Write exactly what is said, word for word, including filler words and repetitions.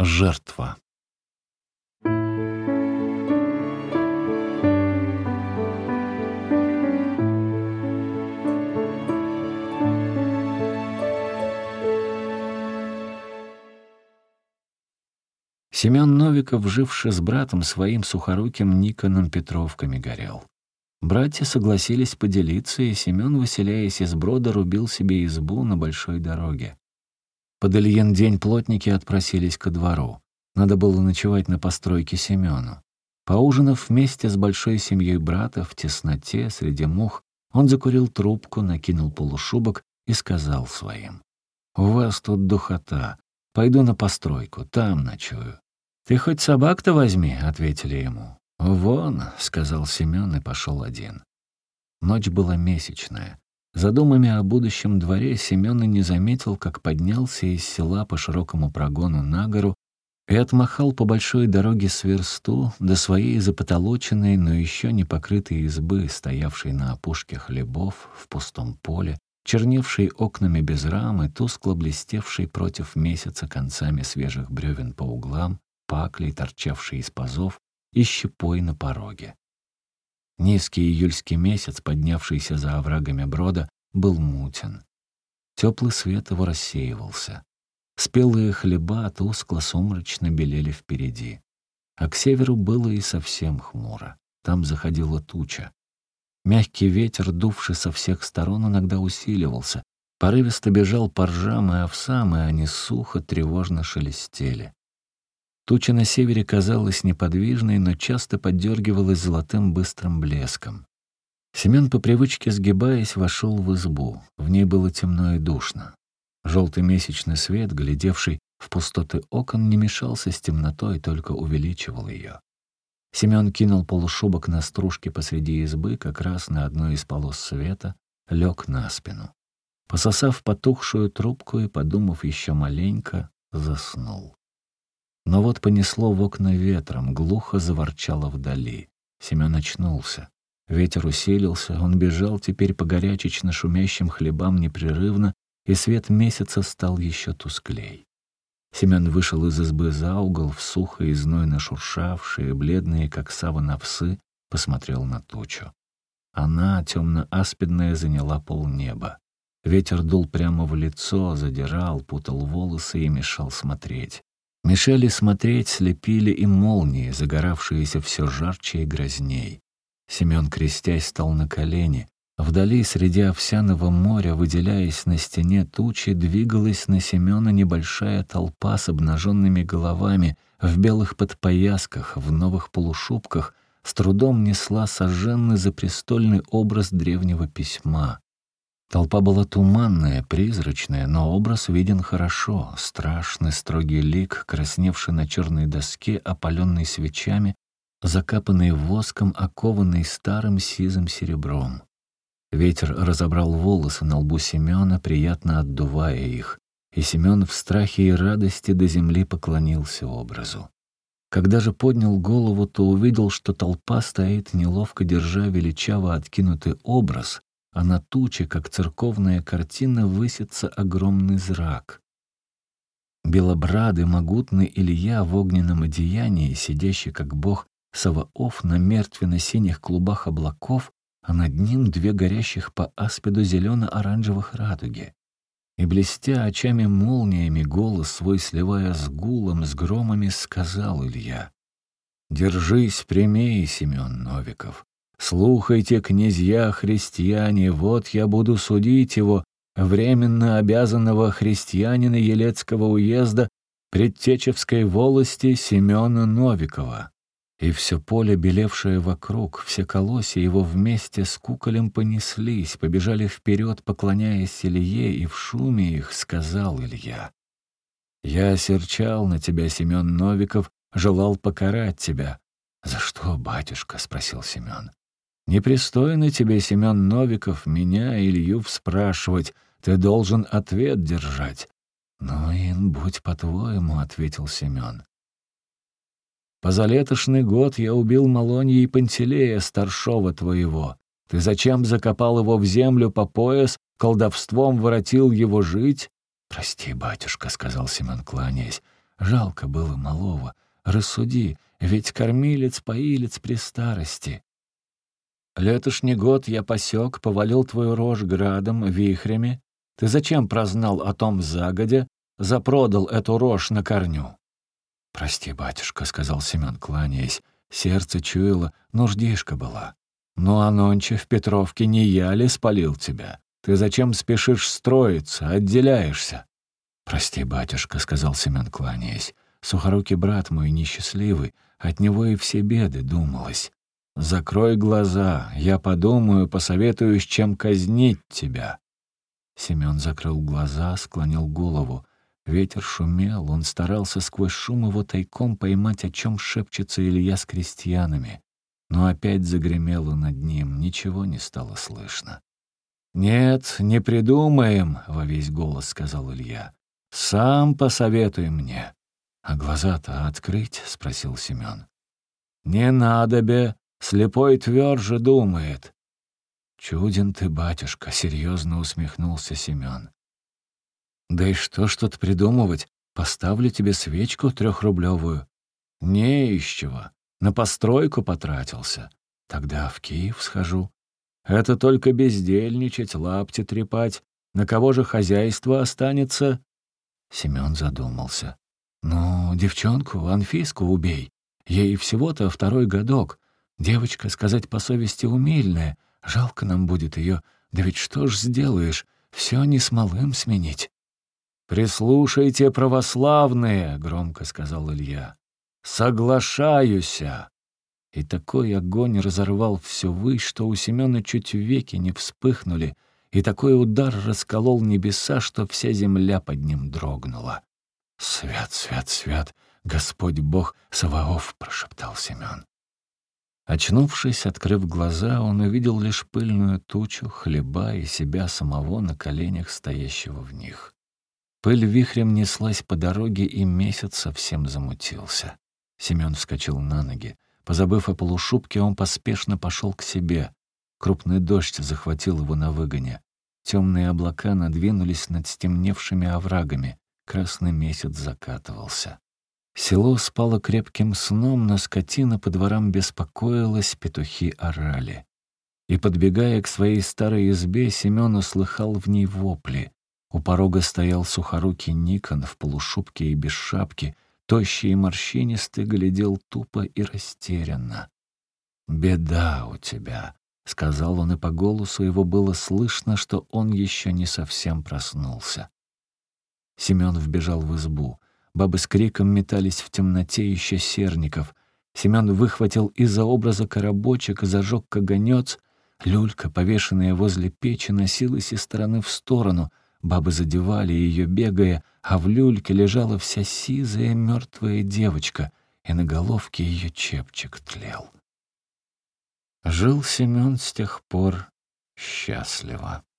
Жертва. Семен Новиков, живший с братом своим сухоруким Никоном Петровками, горел. Братья согласились поделиться, и Семен, выселяясь из Брода, рубил себе избу на большой дороге. Под Ильин день плотники отпросились ко двору. Надо было ночевать на постройке Семену. Поужинав вместе с большой семьей брата в тесноте, среди мух, он закурил трубку, накинул полушубок и сказал своим: «У вас тут духота. Пойду на постройку, там ночую». «Ты хоть собак-то возьми», — ответили ему. «Вон», — сказал Семен и пошел один. Ночь была месячная. За думами о будущем дворе Семен и не заметил, как поднялся из села по широкому прогону на гору и отмахал по большой дороге с версту до своей запотолоченной, но еще не покрытой избы, стоявшей на опушке хлебов в пустом поле, черневшей окнами без рамы, тускло блестевшей против месяца концами свежих бревен по углам, паклей, торчавшей из пазов, и щепой на пороге. Низкий июльский месяц, поднявшийся за оврагами Брода, был мутен. Теплый свет его рассеивался. Спелые хлеба тускло-сумрачно белели впереди. А к северу было и совсем хмуро. Там заходила туча. Мягкий ветер, дувший со всех сторон, иногда усиливался. Порывисто бежал по ржам и овсам, и они сухо, тревожно шелестели. Туча на севере казалась неподвижной, но часто поддергивалась золотым быстрым блеском. Семен, по привычке сгибаясь, вошел в избу. В ней было темно и душно. Желтый месячный свет, глядевший в пустоты окон, не мешался с темнотой, только увеличивал ее. Семен кинул полушубок на стружке посреди избы, как раз на одной из полос света, лег на спину. Пососав потухшую трубку и, подумав еще маленько, заснул. Но вот понесло в окна ветром, глухо заворчало вдали. Семен очнулся. Ветер усилился, он бежал теперь по горячечно шумящим хлебам непрерывно, и свет месяца стал еще тусклей. Семен вышел из избы за угол, в сухо и знойно шуршавшие, бледные, как саван овсы, посмотрел на тучу. Она, темно-аспидная, заняла полнеба. Ветер дул прямо в лицо, задирал, путал волосы и мешал смотреть. Мешали смотреть, слепили и молнии, загоравшиеся все жарче и грозней. Семен, крестясь, стал на колени. Вдали, среди овсяного моря, выделяясь на стене тучи, двигалась на Семена небольшая толпа с обнаженными головами, в белых подпоясках, в новых полушубках, с трудом несла сожженный запрестольный образ древнего письма. Толпа была туманная, призрачная, но образ виден хорошо. Страшный строгий лик, красневший на черной доске, опаленный свечами, закапанный воском, окованный старым сизым серебром. Ветер разобрал волосы на лбу Семена, приятно отдувая их, и Семен в страхе и радости до земли поклонился образу. Когда же поднял голову, то увидел, что толпа стоит, неловко держа величаво откинутый образ, а на туче, как церковная картина, высится огромный зрак. Белобрадый, могутный Илья в огненном одеянии, сидящий как бог Саваоф на мертвенно-синих клубах облаков, а над ним две горящих по аспиду зелено-оранжевых радуги. И, блестя очами-молниями, голос свой сливая с гулом, с громами, сказал Илья: «Держись прямей, Семен Новиков. Слухайте, князья-христиане, вот я буду судить его, временно обязанного христианина Елецкого уезда Предтечевской волости Семена Новикова». И все поле, белевшее вокруг, все колосья его вместе с куколем понеслись, побежали вперед, поклоняясь Илье, и в шуме их сказал Илья: «Я серчал на тебя, Семен Новиков, желал покарать тебя». «За что, батюшка?» — спросил Семен. «Непристойно тебе, Семен Новиков, меня, Илью, спрашивать, ты должен ответ держать». «Ну, ин, будь по-твоему», — ответил Семен. «Позалетошный год я убил Малонья и Пантелея, старшова твоего. Ты зачем закопал его в землю по пояс, колдовством воротил его жить?» «Прости, батюшка», — сказал Семен, кланяясь. Жалко было малого. Рассуди, ведь кормилец-поилец при старости. Летошний год я посек, повалил твою рожь градом, вихрями. Ты зачем прознал о том загодя, запродал эту рожь на корню? «Прости, батюшка», — сказал Семен, кланяясь. Сердце чуяло, нуждишка была. «Ну, а нонче в Петровке не я ли спалил тебя? Ты зачем спешишь строиться, отделяешься?» «Прости, батюшка», — сказал Семен, кланяясь. «Сухорукий брат мой несчастливый, от него и все беды думалось. Закрой глаза, я подумаю, посоветую, с чем казнить тебя». Семен закрыл глаза, склонил голову. Ветер шумел, он старался сквозь шум его тайком поймать, о чем шепчется Илья с крестьянами. Но опять загремело над ним, ничего не стало слышно. «Нет, не придумаем», — во весь голос сказал Илья. «Сам посоветуй мне». «А глаза-то открыть?» — спросил Семен. «Не надобе, слепой тверже думает». «Чуден ты, батюшка», — серьезно усмехнулся Семен. «Да и что ж тут придумывать? Поставлю тебе свечку трехрублевую». «Не из чего. На постройку потратился. Тогда в Киев схожу. Это только бездельничать, лапти трепать. На кого же хозяйство останется?» Семен задумался. «Ну, девчонку, Анфиску убей. Ей всего-то второй годок. Девочка, сказать по совести, умильная. Жалко нам будет ее. Да ведь что ж сделаешь? Все не с малым сменить». «Прислушайте, православные!» — громко сказал Илья. «Соглашаюся!» И такой огонь разорвал все высь, что у Семена чуть веки не вспыхнули, и такой удар расколол небеса, что вся земля под ним дрогнула. «Свят, свят, свят, Господь Бог Саваоф!» — прошептал Семен. Очнувшись, открыв глаза, он увидел лишь пыльную тучу, хлеба и себя самого на коленях, стоящего в них. Пыль вихрем неслась по дороге, и месяц совсем замутился. Семен вскочил на ноги. Позабыв о полушубке, он поспешно пошел к себе. Крупный дождь захватил его на выгоне. Темные облака надвинулись над стемневшими оврагами. Красный месяц закатывался. Село спало крепким сном, но скотина по дворам беспокоилась, петухи орали. И, подбегая к своей старой избе, Семен услыхал в ней вопли. У порога стоял сухорукий Никон в полушубке и без шапки, тощий и морщинистый, глядел тупо и растерянно. «Беда у тебя», — сказал он, и по голосу его было слышно, что он еще не совсем проснулся. Семен вбежал в избу. Бабы с криком метались в темноте, ища серников. Семен выхватил из-за образа коробочек и зажег каганец. Люлька, повешенная возле печи, носилась из стороны в сторону. Бабы задевали ее, бегая, а в люльке лежала вся сизая мертвая девочка, и на головке ее чепчик тлел. Жил Семен с тех пор счастливо.